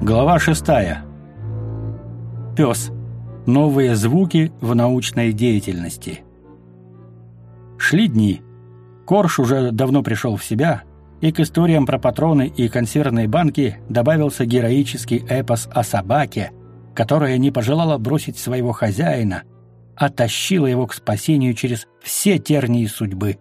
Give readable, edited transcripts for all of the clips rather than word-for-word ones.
Глава 6. Пес. Новые звуки в научной деятельности. Шли дни. Корж уже давно пришел в себя, и к историям про патроны и консервные банки добавился героический эпос о собаке, которая не пожелала бросить своего хозяина, а тащила его к спасению через все тернии судьбы.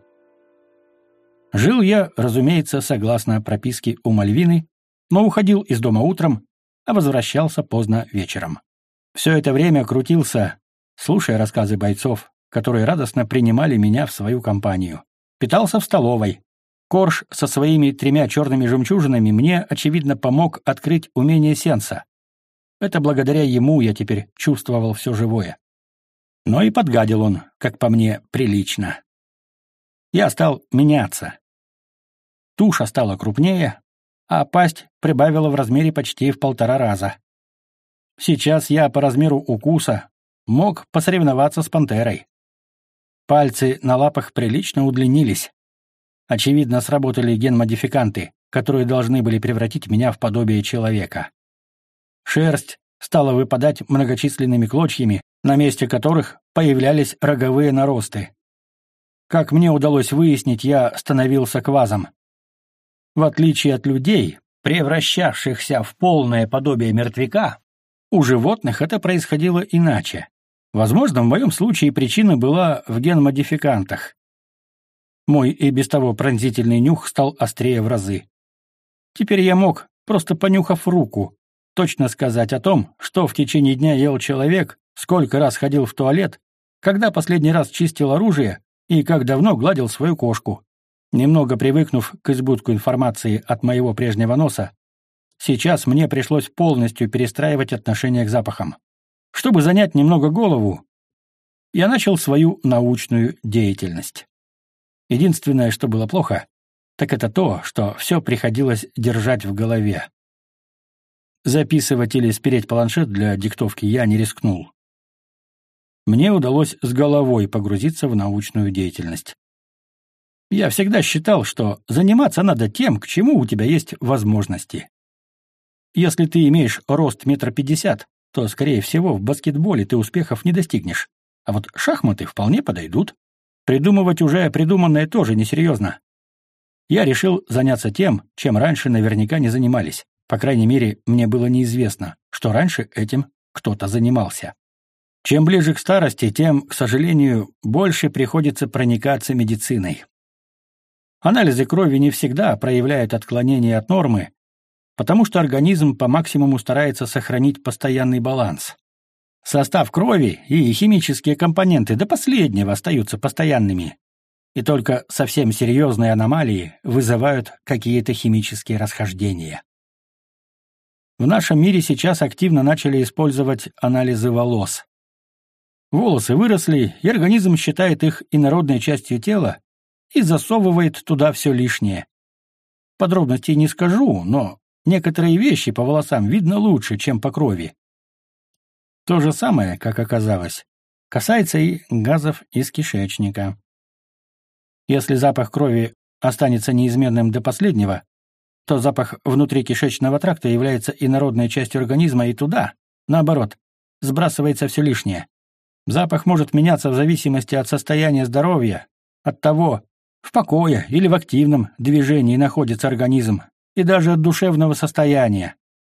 Жил я, разумеется, согласно прописке у Мальвины, но уходил из дома утром, а возвращался поздно вечером. Все это время крутился, слушая рассказы бойцов, которые радостно принимали меня в свою компанию. Питался в столовой. Корж со своими 3 черными жемчужинами мне, очевидно, помог открыть умение сенса. Это благодаря ему я теперь чувствовал все живое. Но и подгадил он, как по мне, прилично. Я стал меняться. Туша стала крупнее, а пасть прибавила в размере почти в 1,5 раза. Сейчас я по размеру укуса мог посоревноваться с пантерой. Пальцы на лапах прилично удлинились. Очевидно, сработали генмодификанты, которые должны были превратить меня в подобие человека. Шерсть стала выпадать многочисленными клочьями, на месте которых появлялись роговые наросты. Как мне удалось выяснить, я становился квазом. В отличие от людей, превращавшихся в полное подобие мертвяка, у животных это происходило иначе. Возможно, в моем случае причина была в генмодификантах. Мой и без того пронзительный нюх стал острее в разы. Теперь я мог, просто понюхав руку, точно сказать о том, что в течение дня ел человек, сколько раз ходил в туалет, когда последний раз чистил оружие и как давно гладил свою кошку. Немного привыкнув к избытку информации от моего прежнего носа, сейчас мне пришлось полностью перестраивать отношение к запахам. Чтобы занять немного голову, я начал свою научную деятельность. Единственное, что было плохо, так это то, что все приходилось держать в голове. Записывать или спереть планшет для диктовки я не рискнул. Мне удалось с головой погрузиться в научную деятельность. Я всегда считал, что заниматься надо тем, к чему у тебя есть возможности. Если ты имеешь рост 1,50 м, то, скорее всего, в баскетболе ты успехов не достигнешь. А вот шахматы вполне подойдут. Придумывать уже придуманное тоже несерьезно. Я решил заняться тем, чем раньше наверняка не занимались. По крайней мере, мне было неизвестно, что раньше этим кто-то занимался. Чем ближе к старости, тем, к сожалению, больше приходится проникаться медициной. Анализы крови не всегда проявляют отклонения от нормы, потому что организм по максимуму старается сохранить постоянный баланс. Состав крови и химические компоненты до последнего остаются постоянными, и только совсем серьезные аномалии вызывают какие-то химические расхождения. В нашем мире сейчас активно начали использовать анализы волос. Волосы выросли, и организм считает их инородной частью тела и засовывает туда все лишнее. Подробностей не скажу, но некоторые вещи по волосам видно лучше, чем по крови. То же самое, как оказалось, касается и газов из кишечника. Если запах крови останется неизменным до последнего, то запах внутрикишечного тракта является инородной частью организма, и туда, наоборот, сбрасывается все лишнее. Запах может меняться в зависимости от состояния здоровья, от того, в покое или в активном движении находится организм, и даже от душевного состояния.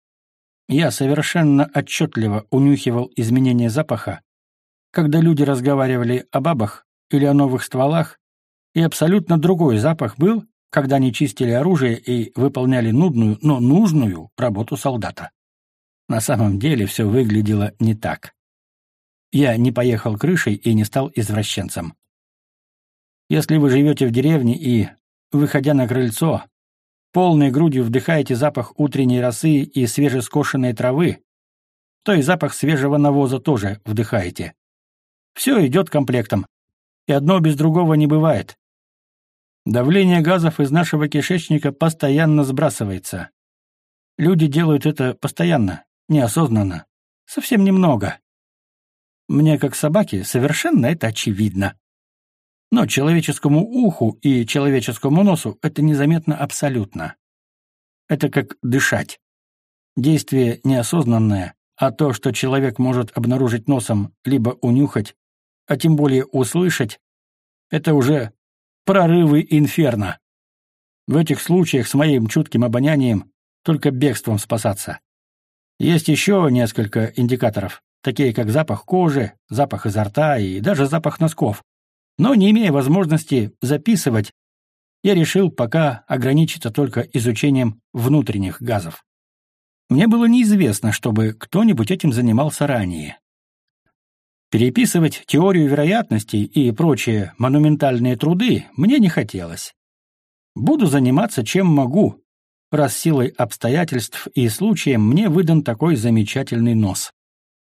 Я совершенно отчетливо унюхивал изменения запаха, когда люди разговаривали о бабах или о новых стволах, и абсолютно другой запах был, когда они чистили оружие и выполняли нудную, но нужную работу солдата. На самом деле все выглядело не так. Я не поехал крышей и не стал извращенцем. Если вы живете в деревне и, выходя на крыльцо, полной грудью вдыхаете запах утренней росы и свежескошенной травы, то и запах свежего навоза тоже вдыхаете. Все идет комплектом, и одно без другого не бывает. Давление газов из нашего кишечника постоянно сбрасывается. Люди делают это постоянно, неосознанно, совсем немного. Мне, как собаке, совершенно это очевидно. Но человеческому уху и человеческому носу это незаметно абсолютно. Это как дышать. действие неосознанное, а то, что человек может обнаружить носом, либо унюхать, а тем более услышать, это уже прорывы инферно. В этих случаях с моим чутким обонянием только бегством спасаться. Есть еще несколько индикаторов, такие как запах кожи, запах изо рта и даже запах носков. Но не имея возможности записывать, я решил пока ограничиться только изучением внутренних газов. Мне было неизвестно, чтобы кто-нибудь этим занимался ранее. Переписывать теорию вероятностей и прочие монументальные труды мне не хотелось. Буду заниматься чем могу, раз силой обстоятельств и случаем мне выдан такой замечательный нос.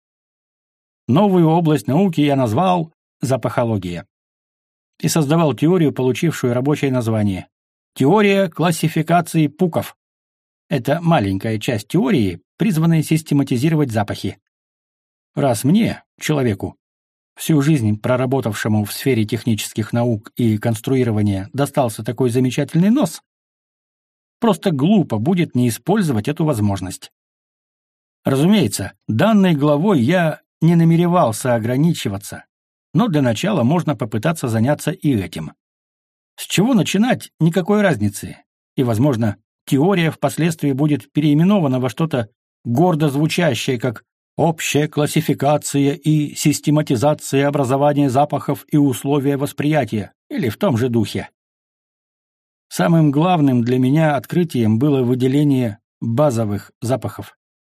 Новую область науки я назвал запахология и создавал теорию, получившую рабочее название «Теория классификации пуков». Это маленькая часть теории, призванная систематизировать запахи. Раз мне, человеку, всю жизнь проработавшему в сфере технических наук и конструирования, достался такой замечательный нос, просто глупо будет не использовать эту возможность. Разумеется, данной главой я не намеревался ограничиваться, но для начала можно попытаться заняться и этим. С чего начинать, никакой разницы, и, возможно, теория впоследствии будет переименована во что-то гордо звучащее, как «общая классификация и систематизация образования запахов и условия восприятия» или в том же духе. Самым главным для меня открытием было выделение базовых запахов.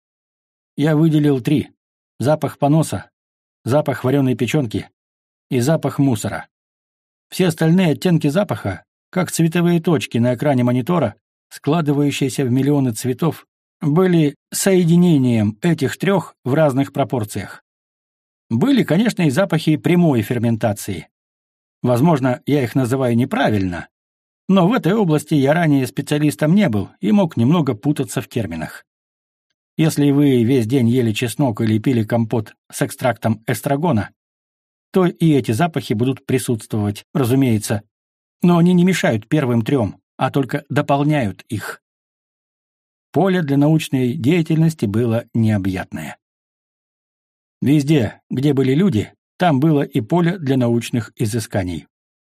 Я выделил 3: запах поноса, запах вареной печенки и запах мусора. Все остальные оттенки запаха, как цветовые точки на экране монитора, складывающиеся в миллионы цветов, были соединением этих 3 в разных пропорциях. Были, конечно, и запахи прямой ферментации. Возможно, я их называю неправильно, но в этой области я ранее специалистом не был и мог немного путаться в терминах. Если вы весь день ели чеснок или пили компот с экстрактом эстрагона, то и эти запахи будут присутствовать, разумеется, но они не мешают первым 3, а только дополняют их. Поле для научной деятельности было необъятное. Везде, где были люди, там было и поле для научных изысканий.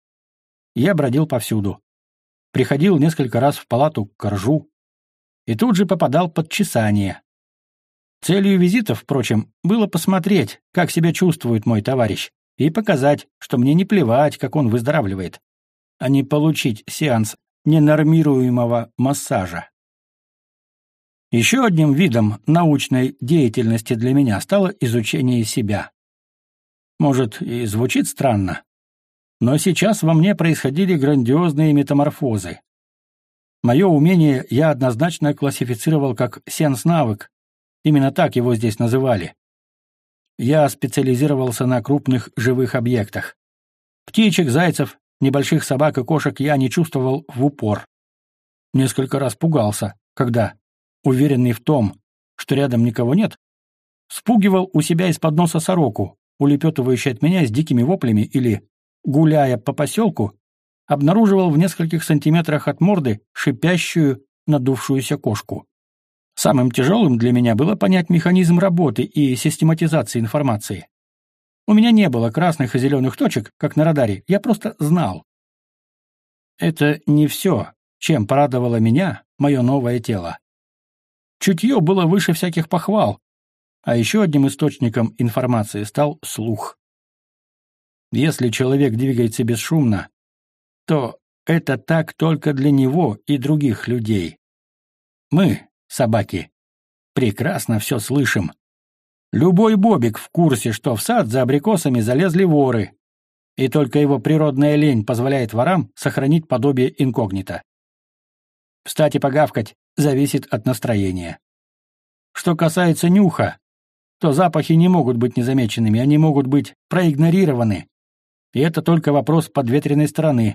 Я бродил повсюду. Приходил несколько раз в палату к Коржу и тут же попадал под чесание. Целью визитов, впрочем, было посмотреть, как себя чувствует мой товарищ, и показать, что мне не плевать, как он выздоравливает, а не получить сеанс ненормируемого массажа. Еще одним видом научной деятельности для меня стало изучение себя. Может, и звучит странно, но сейчас во мне происходили грандиозные метаморфозы. Мое умение я однозначно классифицировал как сенс-навык, именно так его здесь называли. Я специализировался на крупных живых объектах. Птичек, зайцев, небольших собак и кошек я не чувствовал в упор. Несколько раз пугался, когда, уверенный в том, что рядом никого нет, спугивал у себя из-под носа сороку, улепетывающую от меня с дикими воплями, или, гуляя по поселку, обнаруживал в нескольких сантиметрах от морды шипящую, надувшуюся кошку. Самым тяжелым для меня было понять механизм работы и систематизации информации. У меня не было красных и зеленых точек, как на радаре, я просто знал. Это не все, чем порадовало меня мое новое тело. Чутье было выше всяких похвал, а еще одним источником информации стал слух. Если человек двигается бесшумно, то это так только для него и других людей. Мы, собаки, прекрасно все слышим. Любой бобик в курсе, что в сад за абрикосами залезли воры, и только его природная лень позволяет ворам сохранить подобие инкогнито. Встать и погавкать зависит от настроения. Что касается нюха, то запахи не могут быть незамеченными, они могут быть проигнорированы, и это только вопрос подветренной стороны.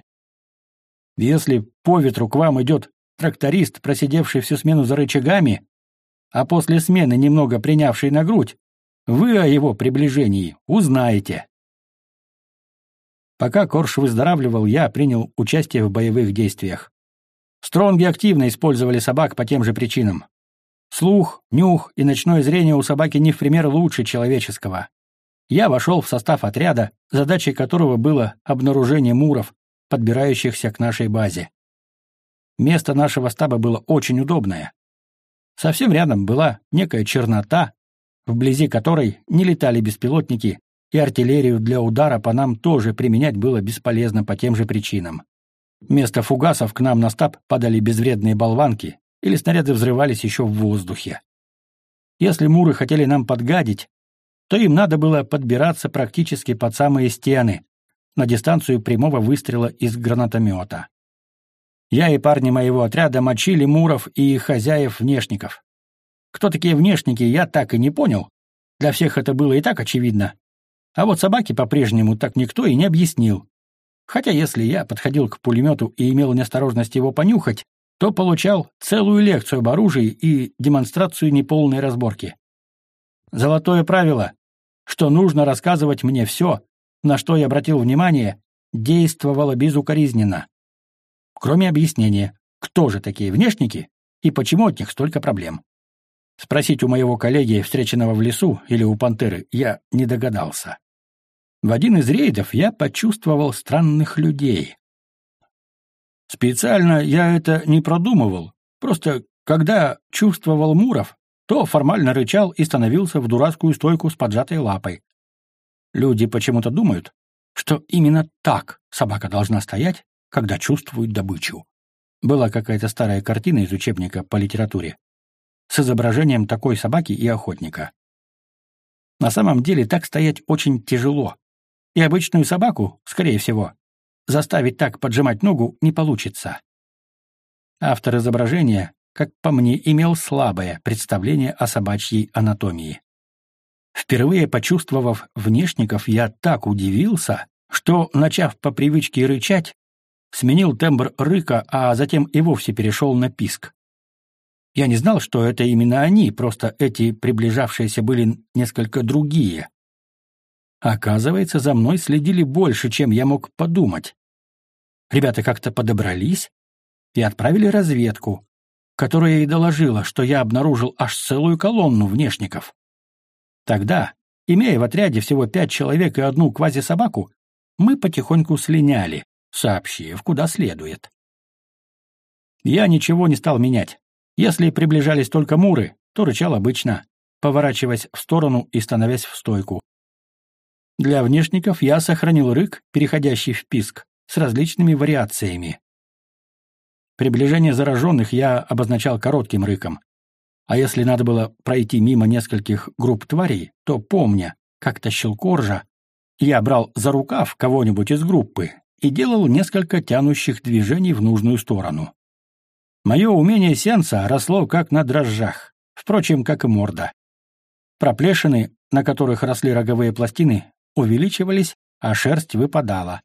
Если по ветру к вам идет тракторист, просидевший всю смену за рычагами, а после смены немного принявший на грудь, вы о его приближении узнаете. Пока Корж выздоравливал, я принял участие в боевых действиях. Стронги активно использовали собак по тем же причинам. Слух, нюх и ночное зрение у собаки не в пример лучше человеческого. Я вошел в состав отряда, задачей которого было обнаружение муров, подбирающихся к нашей базе. Место нашего стаба было очень удобное. Совсем рядом была некая чернота, вблизи которой не летали беспилотники, и артиллерию для удара по нам тоже применять было бесполезно по тем же причинам. Вместо фугасов к нам на стаб падали безвредные болванки, или снаряды взрывались еще в воздухе. Если муры хотели нам подгадить, то им надо было подбираться практически под самые стены, на дистанцию прямого выстрела из гранатомета. Я и парни моего отряда мочили муров и их хозяев-внешников. Кто такие внешники, я так и не понял. Для всех это было и так очевидно. А вот собаки по-прежнему так никто и не объяснил. Хотя если я подходил к пулемету и имел неосторожность его понюхать, то получал целую лекцию об оружии и демонстрацию неполной разборки. Золотое правило, что нужно рассказывать мне все, на что я обратил внимание, действовало безукоризненно. Кроме объяснения, кто же такие внешники и почему от них столько проблем. Спросить у моего коллеги, встреченного в лесу, или у пантеры, я не догадался. В один из рейдов я почувствовал странных людей. Специально я это не продумывал, просто когда чувствовал муров, то формально рычал и становился в дурацкую стойку с поджатой лапой. Люди почему-то думают, что именно так собака должна стоять, когда чувствует добычу. Была какая-то старая картина из учебника по литературе с изображением такой собаки и охотника. На самом деле так стоять очень тяжело, и обычную собаку, скорее всего, заставить так поджимать ногу не получится. Автор изображения, как по мне, имел слабое представление о собачьей анатомии. Впервые почувствовав внешников, я так удивился, что, начав по привычке рычать, сменил тембр рыка, а затем и вовсе перешел на писк. Я не знал, что это именно они, просто эти приближавшиеся были несколько другие. Оказывается, за мной следили больше, чем я мог подумать. Ребята как-то подобрались и отправили разведку, которая и доложила, что я обнаружил аж целую колонну внешников. Тогда, имея в отряде всего 5 человек и одну квазисобаку, мы потихоньку слиняли, сообщив, куда следует. Я ничего не стал менять. Если приближались только муры, то рычал обычно, поворачиваясь в сторону и становясь в стойку. Для внешников я сохранил рык, переходящий в писк, с различными вариациями. Приближение зараженных я обозначал коротким рыком. А если надо было пройти мимо нескольких групп тварей, то, помня, как тащил Коржа, я брал за рукав кого-нибудь из группы и делал несколько тянущих движений в нужную сторону. Мое умение сеанса росло как на дрожжах, впрочем, как и морда. Проплешины, на которых росли роговые пластины, увеличивались, а шерсть выпадала.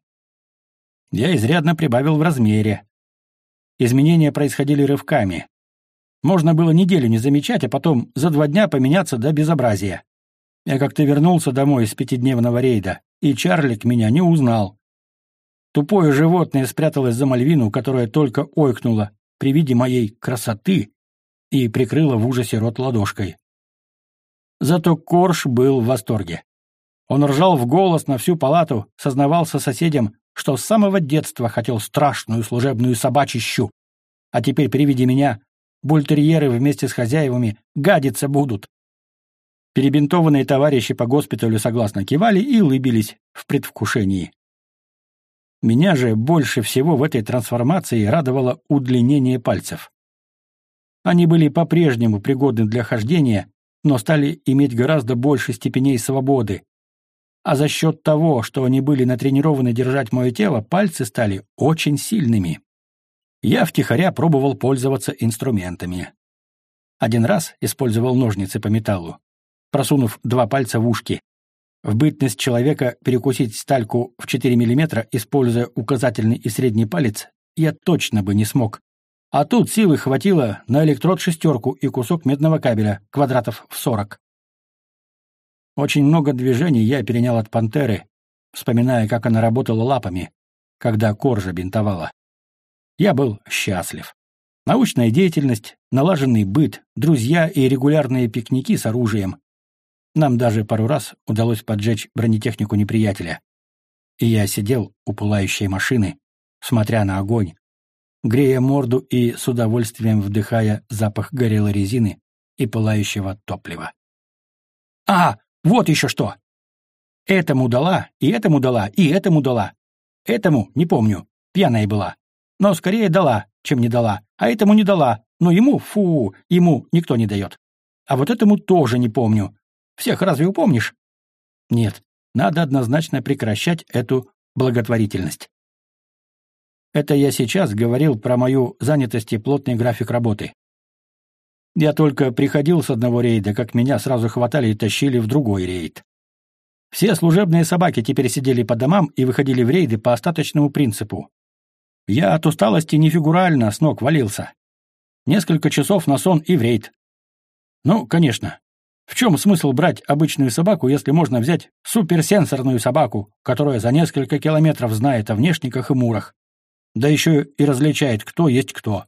Я изрядно прибавил в размере. Изменения происходили рывками. Можно было неделю не замечать, а потом за 2 дня поменяться до безобразия. Я как-то вернулся домой из 5-дневного рейда, и Чарлик меня не узнал. Тупое животное спряталось за Мальвину, которая только ойкнула при виде моей красоты и прикрыла в ужасе рот ладошкой. Зато Корж был в восторге. Он ржал в голос на всю палату, сознавался соседям, что с самого детства хотел страшную служебную собачищу, а теперь при виде меня бультерьеры вместе с хозяевами гадиться будут. Перебинтованные товарищи по госпиталю согласно кивали и улыбились в предвкушении. Меня же больше всего в этой трансформации радовало удлинение пальцев. Они были по-прежнему пригодны для хождения, но стали иметь гораздо больше степеней свободы. А за счет того, что они были натренированы держать мое тело, пальцы стали очень сильными. Я втихаря пробовал пользоваться инструментами. Один раз использовал ножницы по металлу, просунув 2 пальца в ушки. В бытность человека перекусить стальку в 4 мм, используя указательный и средний палец, я точно бы не смог. А тут силы хватило на электрод-6 и кусок медного кабеля, квадратов в 40. Очень много движений я перенял от пантеры, вспоминая, как она работала лапами, когда Коржа бинтовала. Я был счастлив. Научная деятельность, налаженный быт, друзья и регулярные пикники с оружием. Нам даже пару раз удалось поджечь бронетехнику неприятеля. И я сидел у пылающей машины, смотря на огонь, грея морду и с удовольствием вдыхая запах горелой резины и пылающего топлива. А, вот еще что! Этому дала, и этому дала, и этому дала. Этому, не помню, пьяная была. Но скорее дала, чем не дала. А этому не дала, но ему никто не дает. А вот этому тоже не помню. Всех разве упомнишь? Нет, надо однозначно прекращать эту благотворительность. Это я сейчас говорил про мою занятость и плотный график работы. Я только приходил с одного рейда, как меня сразу хватали и тащили в другой рейд. Все служебные собаки теперь сидели по домам и выходили в рейды по остаточному принципу. Я от усталости не фигурально с ног валился. Несколько часов на сон и в рейд. Ну, конечно. В чем смысл брать обычную собаку, если можно взять суперсенсорную собаку, которая за несколько километров знает о внешниках и мурах, да еще и различает, кто есть кто.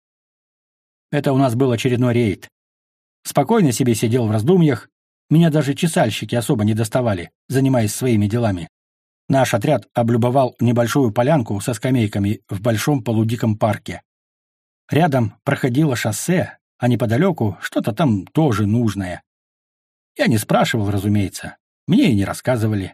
Это у нас был очередной рейд. Спокойно себе сидел в раздумьях, меня даже чесальщики особо не доставали, занимаясь своими делами. Наш отряд облюбовал небольшую полянку со скамейками в большом полудиком парке. Рядом проходило шоссе, а неподалеку что-то там тоже нужное. Я не спрашивал, разумеется. Мне и не рассказывали.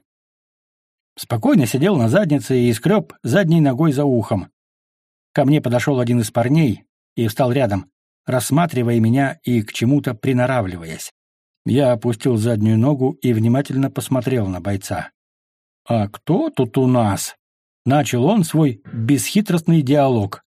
Спокойно сидел на заднице и скреб задней ногой за ухом. Ко мне подошел один из парней и встал рядом, рассматривая меня и к чему-то приноравливаясь. Я опустил заднюю ногу и внимательно посмотрел на бойца. «А кто тут у нас?» — начал он свой бесхитростный диалог.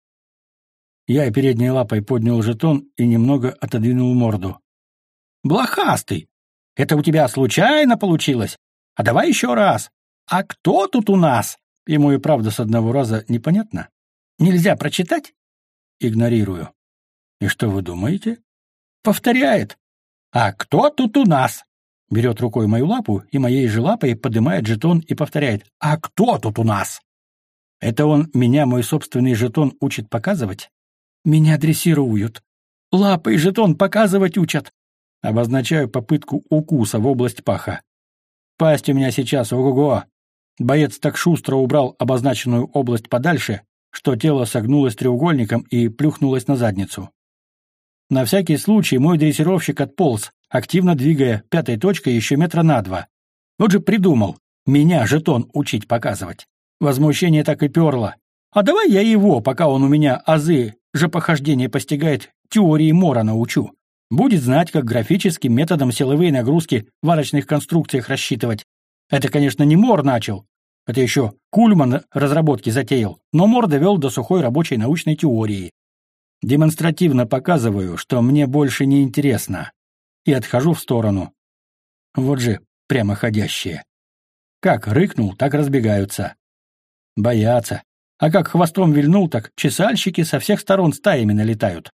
Я передней лапой поднял жетон и немного отодвинул морду. «Блохастый! Это у тебя случайно получилось? А давай еще раз! А кто тут у нас?» Ему и правда с одного раза непонятно. «Нельзя прочитать?» Игнорирую. «И что вы думаете?» Повторяет. «А кто тут у нас?» Берет рукой мою лапу и моей же лапой поднимает жетон и повторяет. «А кто тут у нас?» Это он меня, мой собственный жетон, учит показывать? Меня дрессируют. Лапой жетон показывать учат. Обозначаю попытку укуса в область паха. Пасть у меня сейчас ого-го. Боец так шустро убрал обозначенную область подальше, что тело согнулось треугольником и плюхнулось на задницу. На всякий случай мой дрессировщик отполз, активно двигая пятой точкой еще метра на 2. Вот же придумал меня жетон учить показывать. Возмущение так и перло. А давай я его, пока он у меня азы жопохождения постигает, теории Мора научу. Будет знать, как графическим методом силовые нагрузки в варочных конструкциях рассчитывать. Это, конечно, не Мор начал. Это еще Кульман разработки затеял, но Мор довел до сухой рабочей научной теории. Демонстративно показываю, что мне больше не интересно, и отхожу в сторону. Вот же прямоходящие. Как рыкнул, так разбегаются. Боятся. А как хвостом вильнул, так чесальщики со всех сторон стаями налетают.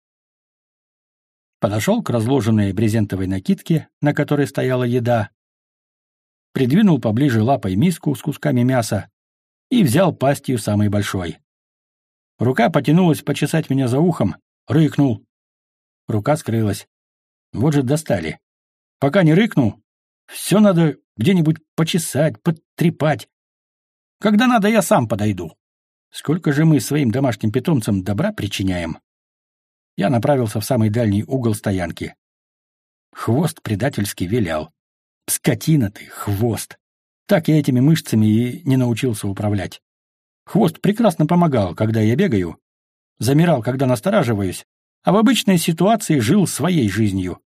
Подошел к разложенной брезентовой накидке, на которой стояла еда, придвинул поближе лапой миску с кусками мяса и взял пастью самой большой. Рука потянулась почесать меня за ухом, рыкнул. Рука скрылась. Вот же достали. Пока не рыкнул, все надо где-нибудь почесать, подтрепать. Когда надо, я сам подойду. Сколько же мы своим домашним питомцам добра причиняем? Я направился в самый дальний угол стоянки. Хвост предательски вилял. Скотина ты, хвост. Так я этими мышцами и не научился управлять. Хвост прекрасно помогал, когда я бегаю, замирал, когда настораживаюсь, а в обычной ситуации жил своей жизнью.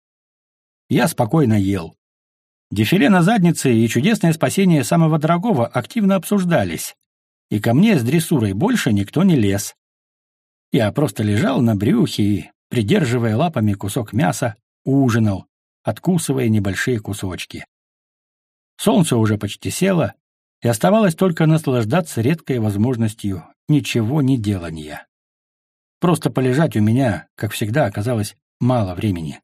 Я спокойно ел. Дефиле на заднице и чудесное спасение самого дорогого активно обсуждались, и ко мне с дрессурой больше никто не лез. Я просто лежал на брюхе и, придерживая лапами кусок мяса, ужинал, откусывая небольшие кусочки. Солнце уже почти село, и оставалось только наслаждаться редкой возможностью ничего не делания. Просто полежать у меня, как всегда, оказалось мало времени.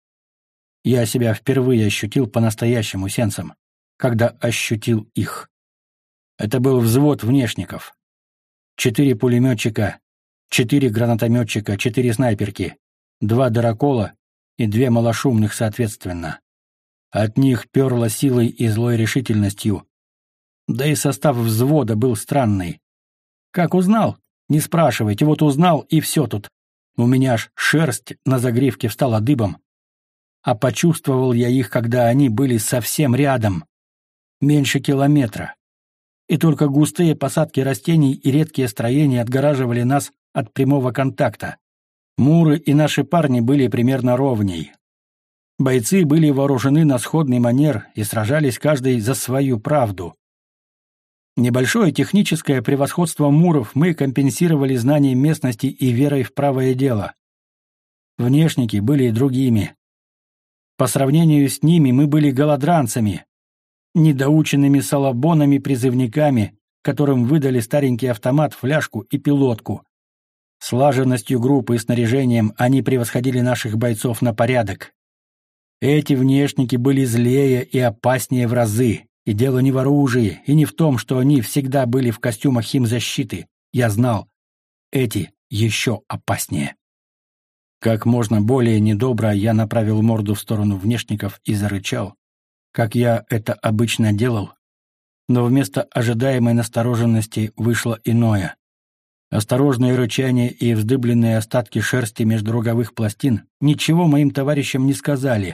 Я себя впервые ощутил по-настоящему сенсом, когда ощутил их. Это был взвод внешников. 4 пулеметчика, 4 гранатометчика, 4 снайперки, 2 дырокола и 2 малошумных соответственно. От них перло силой и злой решительностью. Да и состав взвода был странный. Как узнал? Не спрашивайте, вот узнал, и все тут. У меня аж шерсть на загривке встала дыбом. А почувствовал я их, когда они были совсем рядом. Меньше километра. И только густые посадки растений и редкие строения отгораживали нас от прямого контакта. Муры и наши парни были примерно ровней. Бойцы были вооружены на сходный манер и сражались каждый за свою правду. Небольшое техническое превосходство муров мы компенсировали знанием местности и верой в правое дело. Внешники были и другими. По сравнению с ними мы были голодранцами, недоученными салабонами-призывниками, которым выдали старенький автомат, фляжку и пилотку. Слаженностью группы и снаряжением они превосходили наших бойцов на порядок. Эти внешники были злее и опаснее в разы, и дело не в оружии, и не в том, что они всегда были в костюмах химзащиты. Я знал, эти еще опаснее. Как можно более недобро я направил морду в сторону внешников и зарычал, как я это обычно делал, но вместо ожидаемой настороженности вышло иное. Осторожное рычание и вздыбленные остатки шерсти между роговых пластин ничего моим товарищам не сказали.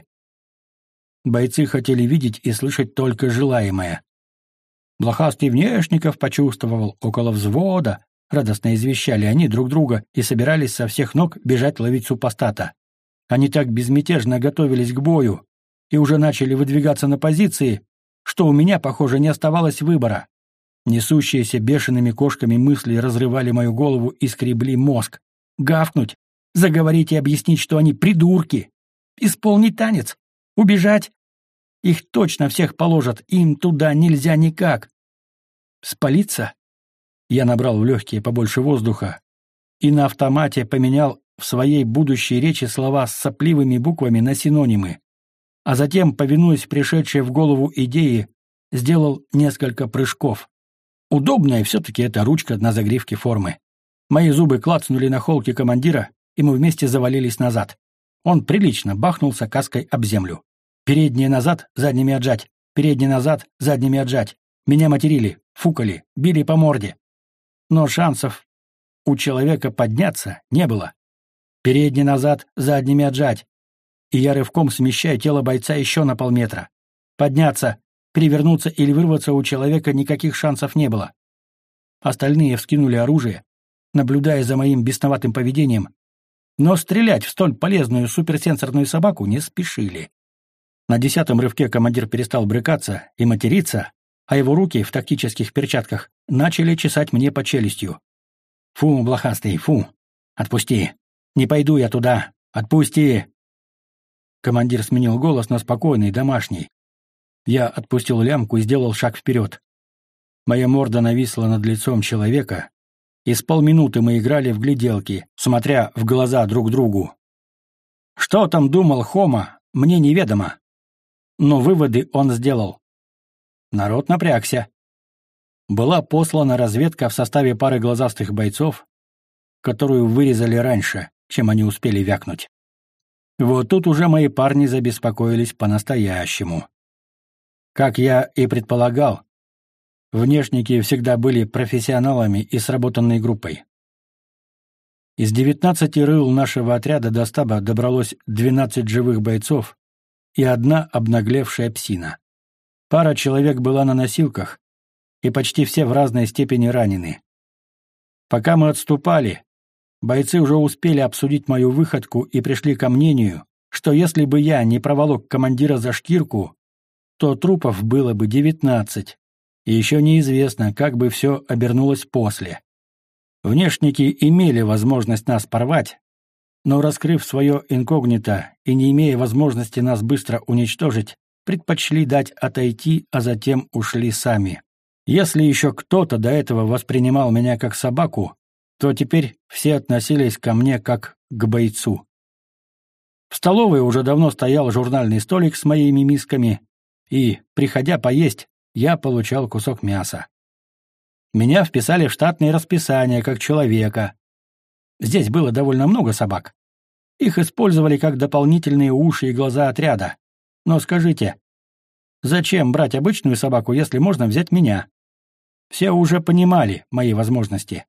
Бойцы хотели видеть и слышать только желаемое. Блохастый внешников почувствовал около взвода, радостно извещали они друг друга и собирались со всех ног бежать ловить супостата. Они так безмятежно готовились к бою и уже начали выдвигаться на позиции, что у меня, похоже, не оставалось выбора. Несущиеся бешеными кошками мысли разрывали мою голову и скребли мозг. Гавкнуть, заговорить и объяснить, что они придурки. Исполнить танец, убежать. Их точно всех положат, им туда нельзя никак. Спалиться? Я набрал в легкие побольше воздуха и на автомате поменял в своей будущей речи слова с сопливыми буквами на синонимы, а затем, повинуясь пришедшей в голову идее, сделал несколько прыжков. Удобная все-таки эта ручка на загривке формы. Мои зубы клацнули на холке командира, и мы вместе завалились назад. Он прилично бахнулся каской об землю. Передние назад, задними отжать. Передние назад, задними отжать. Меня материли, фукали, били по морде. Но шансов у человека подняться не было. Передний назад, задними отжать. И я рывком смещаю тело бойца еще на полметра. Подняться, перевернуться или вырваться у человека никаких шансов не было. Остальные вскинули оружие, наблюдая за моим бесноватым поведением, но стрелять в столь полезную суперсенсорную собаку не спешили. На 10-м рывке командир перестал брыкаться и материться, а его руки в тактических перчатках начали чесать мне по челюстью. «Фу, блохастый, фу! Отпусти! Не пойду я туда! Отпусти!» Командир сменил голос на спокойный, домашний. Я отпустил лямку и сделал шаг вперед. Моя морда нависла над лицом человека, и с полминуты мы играли в гляделки, смотря в глаза друг другу. Что там думал Хома, мне неведомо. Но выводы он сделал. Народ напрягся. Была послана разведка в составе пары глазастых бойцов, которую вырезали раньше, чем они успели вякнуть. Вот тут уже мои парни забеспокоились по-настоящему. Как я и предполагал, внешники всегда были профессионалами и сработанной группой. Из 19 рыл нашего отряда до штаба добралось 12 живых бойцов и одна обнаглевшая псина. Пара человек была на носилках, и почти все в разной степени ранены. Пока мы отступали, бойцы уже успели обсудить мою выходку и пришли ко мнению, что если бы я не проволок командира за шкирку, то трупов было бы 19, и еще неизвестно, как бы все обернулось после. Внешники имели возможность нас порвать, но, раскрыв свое инкогнито и не имея возможности нас быстро уничтожить, предпочли дать отойти, а затем ушли сами. Если еще кто-то до этого воспринимал меня как собаку, то теперь все относились ко мне как к бойцу. В столовой уже давно стоял журнальный столик с моими мисками, и, приходя поесть, я получал кусок мяса. Меня вписали в штатное расписание как человека. Здесь было довольно много собак. Их использовали как дополнительные уши и глаза отряда. Но скажите, зачем брать обычную собаку, если можно взять меня? Все уже понимали мои возможности.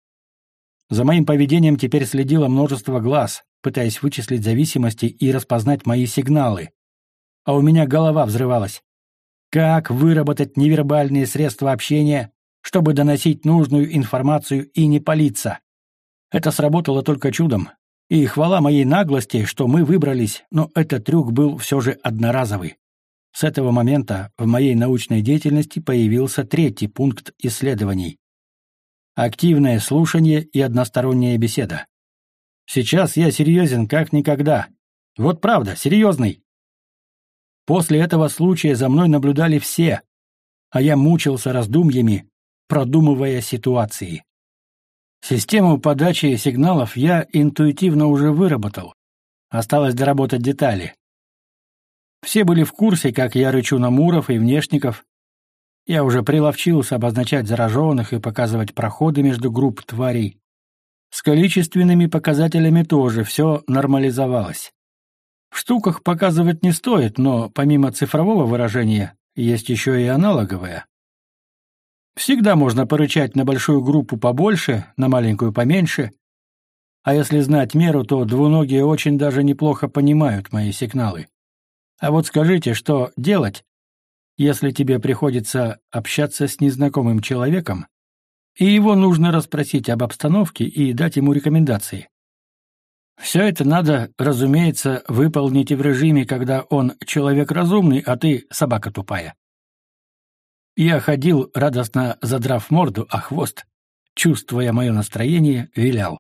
За моим поведением теперь следило множество глаз, пытаясь вычислить зависимости и распознать мои сигналы. А у меня голова взрывалась. Как выработать невербальные средства общения, чтобы доносить нужную информацию и не палиться? Это сработало только чудом. И хвала моей наглости, что мы выбрались, но этот трюк был все же одноразовый. С этого момента в моей научной деятельности появился третий пункт исследований. Активное слушание и односторонняя беседа. Сейчас я серьезен как никогда. Вот правда, серьезный. После этого случая за мной наблюдали все, а я мучился раздумьями, продумывая ситуации. Систему подачи сигналов я интуитивно уже выработал. Осталось доработать детали. Все были в курсе, как я рычу на муров и внешников. Я уже приловчился обозначать зараженных и показывать проходы между групп тварей. С количественными показателями тоже все нормализовалось. В штуках показывать не стоит, но помимо цифрового выражения есть еще и аналоговое. Всегда можно порычать на большую группу побольше, на маленькую поменьше. А если знать меру, то двуногие очень даже неплохо понимают мои сигналы. А вот скажите, что делать, если тебе приходится общаться с незнакомым человеком, и его нужно расспросить об обстановке и дать ему рекомендации? Все это надо, разумеется, выполнить и в режиме, когда он человек разумный, а ты собака тупая. Я ходил, радостно задрав морду, а хвост, чувствуя мое настроение, вилял.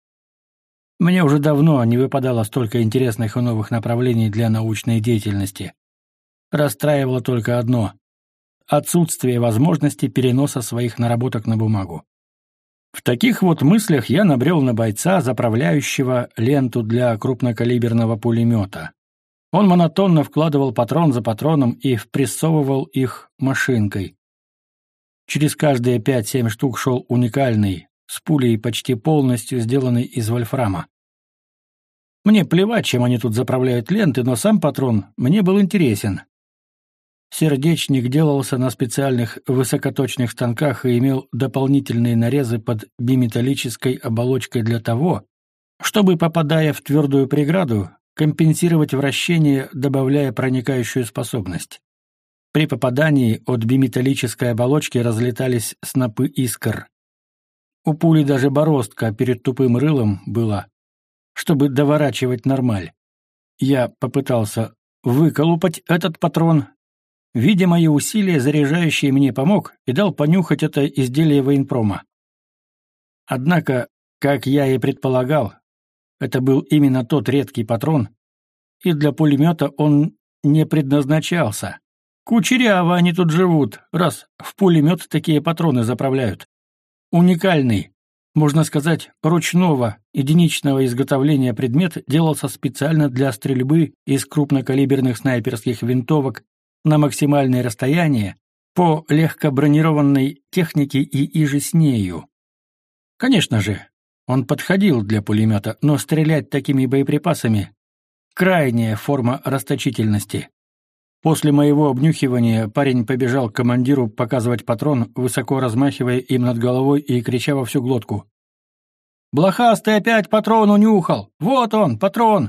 Мне уже давно не выпадало столько интересных и новых направлений для научной деятельности. Расстраивало только одно — отсутствие возможности переноса своих наработок на бумагу. В таких вот мыслях я набрел на бойца, заправляющего ленту для крупнокалиберного пулемета. Он монотонно вкладывал патрон за патроном и впрессовывал их машинкой. Через каждые 5-7 штук шел уникальный, с пулей почти полностью сделанный из вольфрама. Мне плевать, чем они тут заправляют ленты, но сам патрон мне был интересен. Сердечник делался на специальных высокоточных станках и имел дополнительные нарезы под биметаллической оболочкой для того, чтобы, попадая в твердую преграду, компенсировать вращение, добавляя проникающую способность. При попадании от биметаллической оболочки разлетались снопы искр. У пули даже бороздка перед тупым рылом была, чтобы доворачивать нормаль. Я попытался выколупать этот патрон. Видя мои усилия, заряжающий мне помог и дал понюхать это изделие военпрома. Однако, как я и предполагал, это был именно тот редкий патрон, и для пулемета он не предназначался. Кучеряво они тут живут, раз в пулемет такие патроны заправляют. Уникальный, можно сказать, ручного, единичного изготовления предмет делался специально для стрельбы из крупнокалиберных снайперских винтовок на максимальное расстояние по легкобронированной технике и иже с нею. Конечно же, он подходил для пулемета, но стрелять такими боеприпасами — крайняя форма расточительности. После моего обнюхивания парень побежал к командиру показывать патрон, высоко размахивая им над головой и крича во всю глотку. «Блохастый опять патрон унюхал! Вот он, патрон!»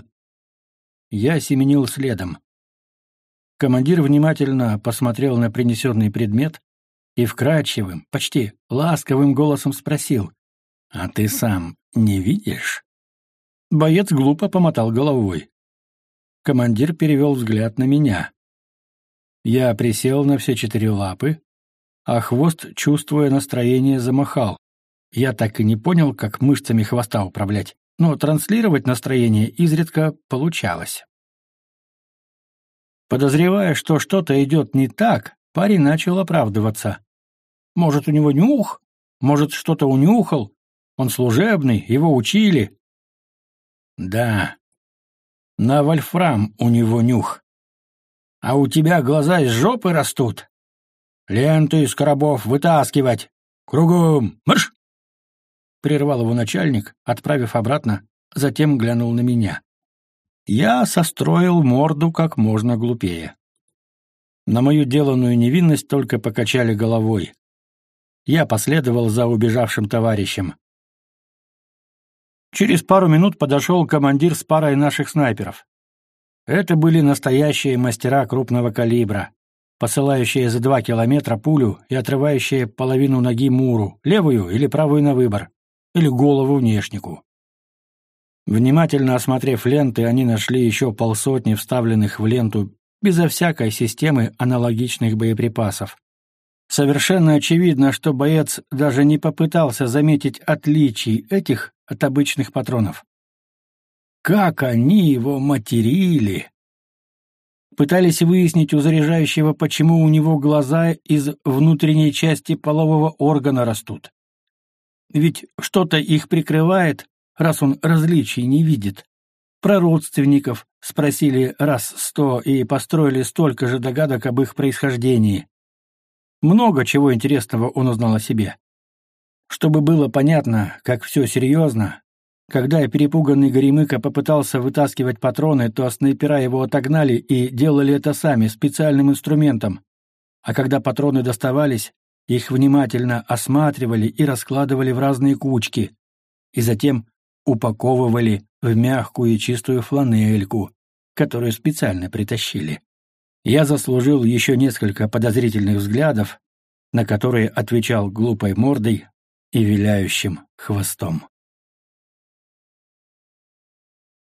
Я семенил следом. Командир внимательно посмотрел на принесенный предмет и вкрадчивым, почти ласковым голосом спросил: «А ты сам не видишь?» Боец глупо помотал головой. Командир перевел взгляд на меня. Я присел на все 4 лапы, а хвост, чувствуя настроение, замахал. Я так и не понял, как мышцами хвоста управлять, но транслировать настроение изредка получалось. Подозревая, что что-то идет не так, парень начал оправдываться. Может, у него нюх? Может, что-то унюхал? Он служебный, его учили. Да, на вольфрам у него нюх. А у тебя глаза из жопы растут. Ленты из коробов вытаскивать. Кругом марш! — прервал его начальник, отправив обратно, затем глянул на меня. Я состроил морду как можно глупее. На мою деланную невинность только покачали головой. Я последовал за убежавшим товарищем. Через пару минут подошел командир с парой наших снайперов. Это были настоящие мастера крупного калибра, посылающие за 2 километра пулю и отрывающие половину ноги Муру, левую или правую на выбор, или голову внешнику. Внимательно осмотрев ленты, они нашли еще 50 вставленных в ленту безо всякой системы аналогичных боеприпасов. Совершенно очевидно, что боец даже не попытался заметить отличий этих от обычных патронов. Как они его материли! Пытались выяснить у заряжающего, почему у него глаза из внутренней части полового органа растут. Ведь что-то их прикрывает, раз он различий не видит. Про родственников спросили раз 100 и построили столько же догадок об их происхождении. Много чего интересного он узнал о себе. Чтобы было понятно, как все серьезно, когда перепуганный Горемыка попытался вытаскивать патроны, то снайпера его отогнали и делали это сами, специальным инструментом. А когда патроны доставались, их внимательно осматривали и раскладывали в разные кучки, и затем упаковывали в мягкую и чистую фланельку, которую специально притащили. Я заслужил еще несколько подозрительных взглядов, на которые отвечал глупой мордой и виляющим хвостом.